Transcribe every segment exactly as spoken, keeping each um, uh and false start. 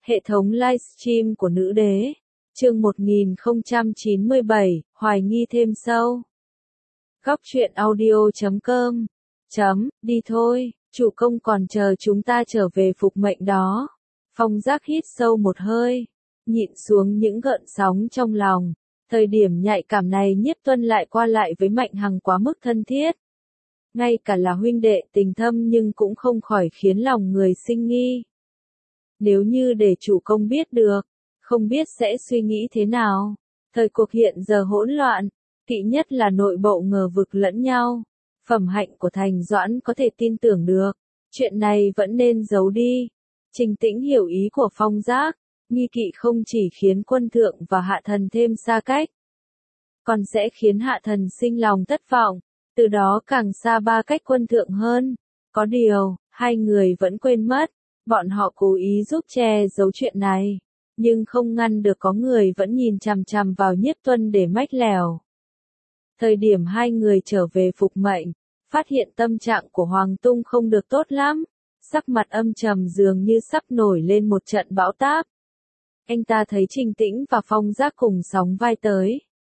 Hệ thống livestream của nữ đế. Chương một nghìn không trăm chín mươi bảy, hoài nghi thêm sâu. Góc truyện audio chấm com. Chấm, đi thôi, chủ công còn chờ chúng ta trở về phục mệnh đó. Phong Giác hít sâu một hơi, nhịn xuống những gợn sóng trong lòng. Thời điểm nhạy cảm này Nhiếp Tuân lại qua lại với Mạnh Hằng quá mức thân thiết. Ngay cả là huynh đệ tình thâm nhưng cũng không khỏi khiến lòng người sinh nghi. Nếu như để chủ công biết được, không biết sẽ suy nghĩ thế nào. Thời cuộc hiện giờ hỗn loạn, kỵ nhất là nội bộ ngờ vực lẫn nhau. Phẩm hạnh của Thành Doãn có thể tin tưởng được, chuyện này vẫn nên giấu đi. Trình Tĩnh hiểu ý của Phong Giác, nghi kỵ không chỉ khiến quân thượng và hạ thần thêm xa cách, còn sẽ khiến hạ thần sinh lòng thất vọng, từ đó càng xa ba cách quân thượng hơn. Có điều, hai người vẫn quên mất, bọn họ cố ý giúp che giấu chuyện này, nhưng không ngăn được có người vẫn nhìn chằm chằm vào Nhiếp Tuân để mách lèo. Thời điểm hai người trở về phục mệnh, phát hiện tâm trạng của Hoàng Tung không được tốt lắm, sắc mặt âm trầm dường như sắp nổi lên một trận bão táp. Anh ta thấy Trình Tĩnh và Phong Giác cùng sóng vai tới,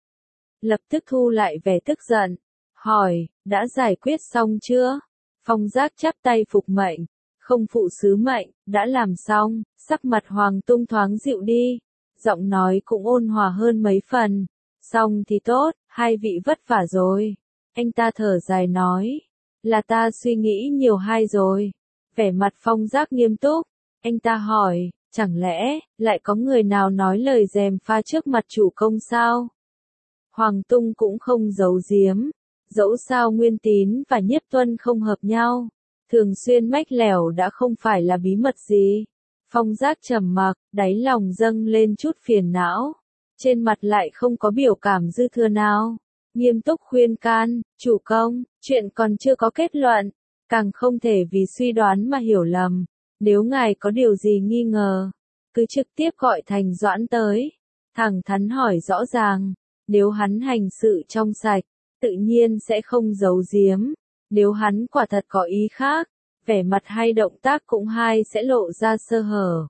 lập tức thu lại vẻ tức giận, hỏi, đã giải quyết xong chưa? Phong Giác chắp tay phục mệnh, không phụ sứ mệnh, đã làm xong. Sắc mặt Hoàng Tung thoáng dịu đi, giọng nói cũng ôn hòa hơn mấy phần. Xong thì tốt, hai vị vất vả rồi. Anh ta thở dài nói, là ta suy nghĩ nhiều hai rồi. Vẻ mặt Phong Giác nghiêm túc, anh ta hỏi, chẳng lẽ lại có người nào nói lời gièm pha trước mặt chủ công sao? Hoàng Tung cũng không giấu giếm, dẫu sao Nguyên Tín và Nhiếp Tuân không hợp nhau, thường xuyên mách lẻo đã không phải là bí mật gì. Phong Giác trầm mặc, đáy lòng dâng lên chút phiền não, trên mặt lại không có biểu cảm dư thừa nào. Nghiêm túc khuyên can, chủ công, chuyện còn chưa có kết luận, càng không thể vì suy đoán mà hiểu lầm. Nếu ngài có điều gì nghi ngờ, cứ trực tiếp gọi Thành Doãn tới, thẳng thắn hỏi rõ ràng. Nếu hắn hành sự trong sạch, tự nhiên sẽ không giấu giếm. Nếu hắn quả thật có ý khác, vẻ mặt hay động tác cũng hai sẽ lộ ra sơ hở.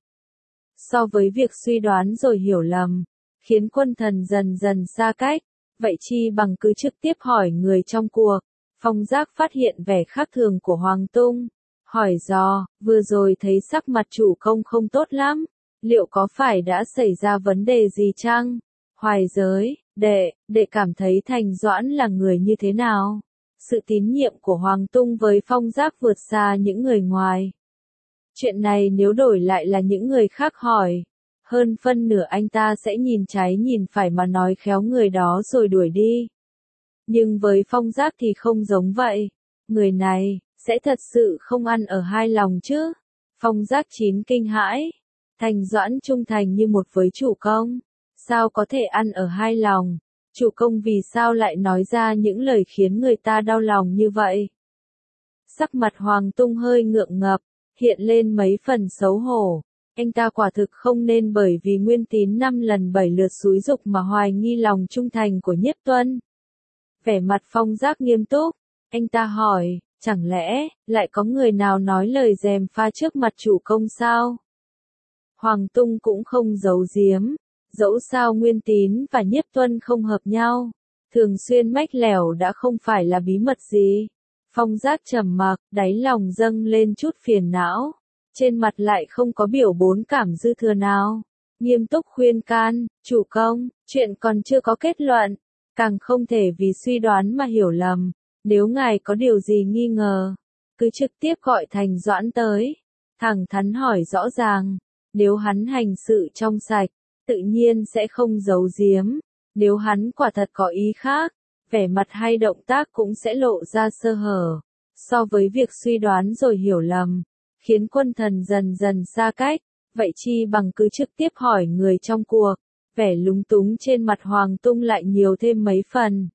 So với việc suy đoán rồi hiểu lầm, khiến quân thần dần dần xa cách, vậy chi bằng cứ trực tiếp hỏi người trong cuộc. Phong Giác phát hiện vẻ khác thường của Hoàng Tung, hỏi dò, vừa rồi thấy sắc mặt chủ công không tốt lắm, liệu có phải đã xảy ra vấn đề gì chăng? Hoài giới, đệ, đệ cảm thấy Thành Doãn là người như thế nào? Sự tín nhiệm của Hoàng Tung với Phong Giác vượt xa những người ngoài. Chuyện này nếu đổi lại là những người khác hỏi, hơn phân nửa anh ta sẽ nhìn trái nhìn phải mà nói khéo người đó rồi đuổi đi. Nhưng với Phong Giác thì không giống vậy. Người này, sẽ thật sự không ăn ở hai lòng chứ? Phong Giác chín kinh hãi. Thành Doãn trung thành như một với chủ công, sao có thể ăn ở hai lòng? Chủ công vì sao lại nói ra những lời khiến người ta đau lòng như vậy? Sắc mặt Hoàng Tung hơi ngượng ngập, hiện lên mấy phần xấu hổ. Anh ta quả thực không nên bởi vì Nguyên Tín năm lần bảy lượt xúi giục mà hoài nghi lòng trung thành của Nhiếp Tuân. Vẻ mặt Phong Giác nghiêm túc, anh ta hỏi, chẳng lẽ lại có người nào nói lời gièm pha trước mặt chủ công sao? Hoàng Tung cũng không giấu giếm, dẫu sao Nguyên Tín và Nhiếp Tuân không hợp nhau, thường xuyên mách lẻo đã không phải là bí mật gì. Phong Giác trầm mặc, đáy lòng dâng lên chút phiền não, trên mặt lại không có biểu bốn cảm dư thừa nào. Nghiêm túc khuyên can, chủ công, chuyện còn chưa có kết luận, càng không thể vì suy đoán mà hiểu lầm. Nếu ngài có điều gì nghi ngờ, cứ trực tiếp gọi Thành Doãn tới, thẳng thắn hỏi rõ ràng. Nếu hắn hành sự trong sạch, tự nhiên sẽ không giấu giếm. Nếu hắn quả thật có ý khác, vẻ mặt hay động tác cũng sẽ lộ ra sơ hở. So với việc suy đoán rồi hiểu lầm, khiến quân thần dần dần xa cách, vậy chi bằng cứ trực tiếp hỏi người trong cuộc. Vẻ lúng túng trên mặt Hoàng Tung lại nhiều thêm mấy phần.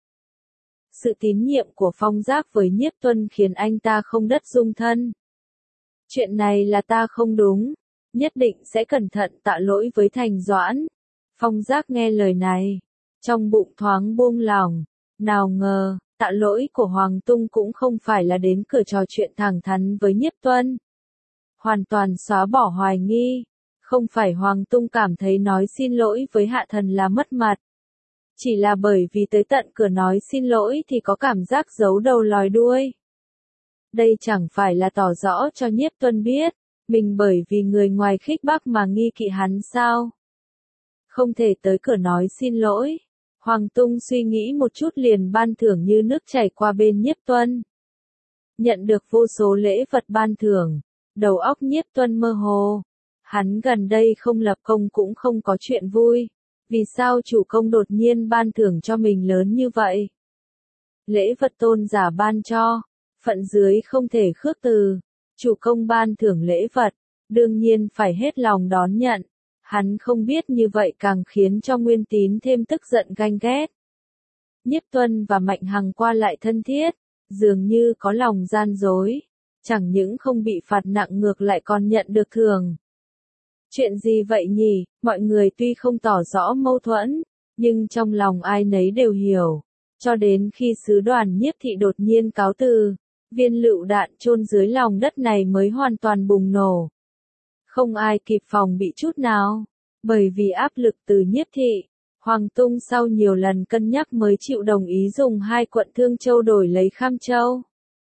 Sự tín nhiệm của Phong Giác với Nhiếp Tuân khiến anh ta không đất dung thân. Chuyện này là ta không đúng, nhất định sẽ cẩn thận tạ lỗi với Thành Doãn. Phong Giác nghe lời này, trong bụng thoáng buông lòng, nào ngờ, tạ lỗi của Hoàng Tung cũng không phải là đến cửa trò chuyện thẳng thắn với Nhiếp Tuân. Hoàn toàn xóa bỏ hoài nghi, Không phải Hoàng Tung cảm thấy nói xin lỗi với Hạ Thần là mất mặt. Chỉ là bởi vì tới tận cửa nói xin lỗi thì có cảm giác giấu đầu lòi đuôi. Đây chẳng phải là tỏ rõ cho Nhiếp Tuân biết, mình bởi vì người ngoài khích bác mà nghi kỵ hắn sao? Không thể tới cửa nói xin lỗi. Hoàng Tung suy nghĩ một chút liền ban thưởng như nước chảy qua bên Nhiếp Tuân. Nhận được vô số lễ vật ban thưởng, đầu óc Nhiếp Tuân mơ hồ. Hắn gần đây không lập công cũng không có chuyện vui. Vì sao chủ công đột nhiên ban thưởng cho mình lớn như vậy? Lễ vật tôn giả ban cho, phận dưới không thể khước từ. Chủ công ban thưởng lễ vật, đương nhiên phải hết lòng đón nhận. Hắn không biết như vậy càng khiến cho Nguyên Tín thêm tức giận ganh ghét. Nhiếp Tuân và Mạnh Hằng qua lại thân thiết, dường như có lòng gian dối. Chẳng những không bị phạt nặng ngược lại còn nhận được thưởng. Chuyện gì vậy nhỉ? Mọi người tuy không tỏ rõ mâu thuẫn, nhưng trong lòng ai nấy đều hiểu. Cho đến khi sứ đoàn Nhiếp thị đột nhiên cáo từ, viên lựu đạn chôn dưới lòng đất này mới hoàn toàn bùng nổ. Không ai kịp phòng bị chút nào, bởi vì áp lực từ Nhiếp thị, Hoàng Tung sau nhiều lần cân nhắc mới chịu đồng ý dùng hai quận Thương Châu đổi lấy Kham Châu.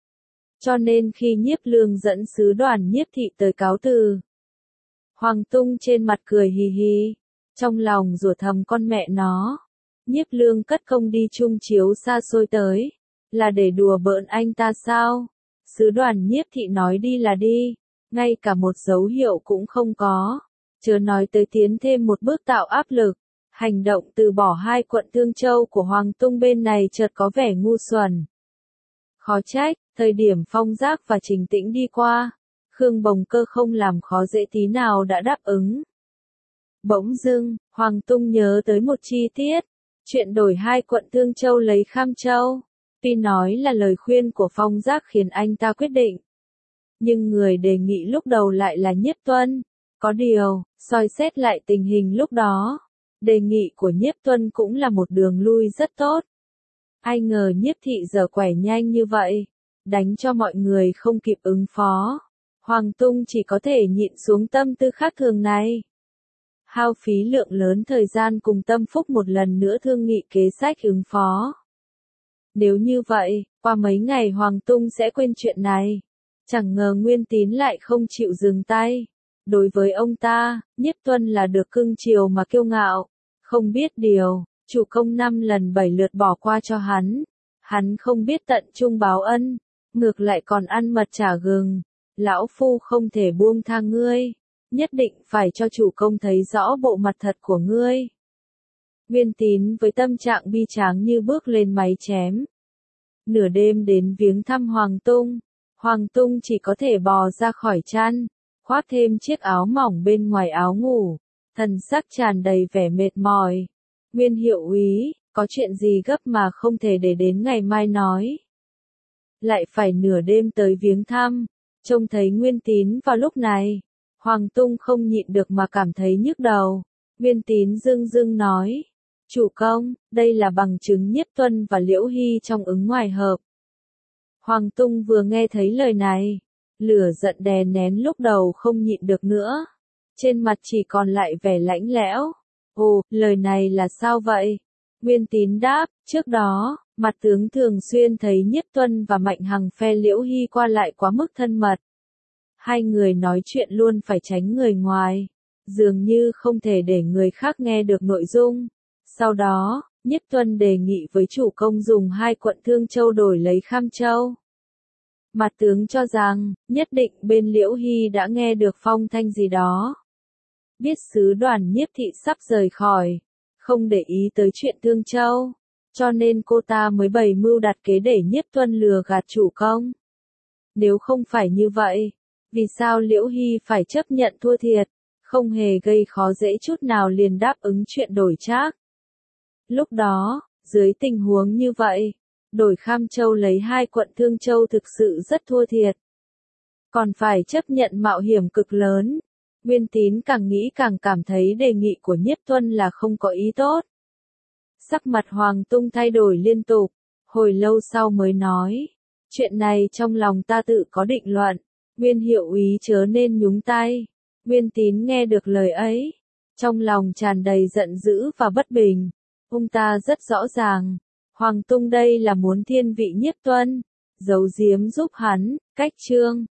Cho nên khi Nhiếp Lương dẫn sứ đoàn Nhiếp thị tới cáo từ, Hoàng Tung trên mặt cười hì hì, trong lòng rủa thầm con mẹ nó. Nhiếp Lương cất công đi chung chiếu xa xôi tới, là để đùa bỡn anh ta sao? Sứ đoàn Nhiếp thị nói đi là đi, ngay cả một dấu hiệu cũng không có, chớ nói tới tiến thêm một bước tạo áp lực. Hành động từ bỏ hai quận Thương Châu của Hoàng Tung bên này chợt có vẻ ngu xuẩn. Khó trách, thời điểm Phong Giác và Trình Tĩnh đi qua, Khương Bồng Cơ không làm khó dễ tí nào đã đáp ứng. Bỗng dưng, Hoàng Tung nhớ tới một chi tiết, chuyện đổi hai quận Thương Châu lấy Kham Châu. Tuy nói là lời khuyên của Phong Giác khiến anh ta quyết định, nhưng người đề nghị lúc đầu lại là Nhiếp Tuân. Có điều, soi xét lại tình hình lúc đó, đề nghị của Nhiếp Tuân cũng là một đường lui rất tốt. Ai ngờ Nhiếp thị giờ quẻ nhanh như vậy, đánh cho mọi người không kịp ứng phó. Hoàng Tung chỉ có thể nhịn xuống tâm tư khác thường này. Hao phí lượng lớn thời gian cùng Tâm Phúc một lần nữa thương nghị kế sách ứng phó. Nếu như vậy, qua mấy ngày Hoàng Tung sẽ quên chuyện này. Chẳng ngờ Nguyên Tín lại không chịu dừng tay. Đối với ông ta, Nhiếp Tuân là được cưng chiều mà kiêu ngạo. Không biết điều, chủ công năm lần bảy lượt bỏ qua cho hắn. Hắn không biết tận trung báo ân, ngược lại còn ăn mật trả gừng. Lão Phu không thể buông tha ngươi, nhất định phải cho chủ công thấy rõ bộ mặt thật của ngươi. Nguyên Tín với tâm trạng bi tráng như bước lên máy chém. Nửa đêm đến viếng thăm Hoàng Tung, Hoàng Tung chỉ có thể bò ra khỏi chăn, khoác thêm chiếc áo mỏng bên ngoài áo ngủ, thần sắc tràn đầy vẻ mệt mỏi. Nguyên hiệu úy, có chuyện gì gấp mà không thể để đến ngày mai nói. Lại phải nửa đêm tới viếng thăm, trông thấy Nguyên Tín vào lúc này, Hoàng Tung không nhịn được mà cảm thấy nhức đầu. Nguyên Tín dưng dưng nói, chủ công, đây là bằng chứng Nhiếp Tuân và Liễu Hy trong ứng ngoài hợp. Hoàng Tung vừa nghe thấy lời này, lửa giận đè nén lúc đầu không nhịn được nữa. Trên mặt chỉ còn lại vẻ lãnh lẽo. Ồ, lời này là sao vậy? Nguyên Tín đáp, trước đó, mặt tướng thường xuyên thấy Nhiếp Tuân và Mạnh Hằng phe Liễu Hy qua lại quá mức thân mật. Hai người nói chuyện luôn phải tránh người ngoài, dường như không thể để người khác nghe được nội dung. Sau đó, Nhiếp Tuân đề nghị với chủ công dùng hai quận Thương Châu đổi lấy Kham Châu. Mặt tướng cho rằng, nhất định bên Liễu Hy đã nghe được phong thanh gì đó. Biết sứ đoàn Nhiếp thị sắp rời khỏi, không để ý tới chuyện Thương Châu, cho nên cô ta mới bày mưu đặt kế để Nhiếp Tuân lừa gạt chủ công. Nếu không phải như vậy, vì sao Liễu Hy phải chấp nhận thua thiệt, không hề gây khó dễ chút nào liền đáp ứng chuyện đổi trác. Lúc đó, dưới tình huống như vậy, đổi Kham Châu lấy hai quận Thương Châu thực sự rất thua thiệt. Còn phải chấp nhận mạo hiểm cực lớn. Nguyên Tín càng nghĩ càng cảm thấy đề nghị của Nhiếp Tuân là không có ý tốt. Sắc mặt Hoàng Tung thay đổi liên tục, hồi lâu sau mới nói, chuyện này trong lòng ta tự có định luận, Nguyên hiệu úy chớ nên nhúng tay. Nguyên Tín nghe được lời ấy, trong lòng tràn đầy giận dữ và bất bình. Ông ta rất rõ ràng, Hoàng Tung đây là muốn thiên vị Nhiếp Tuân, giấu giếm giúp hắn, cách Trương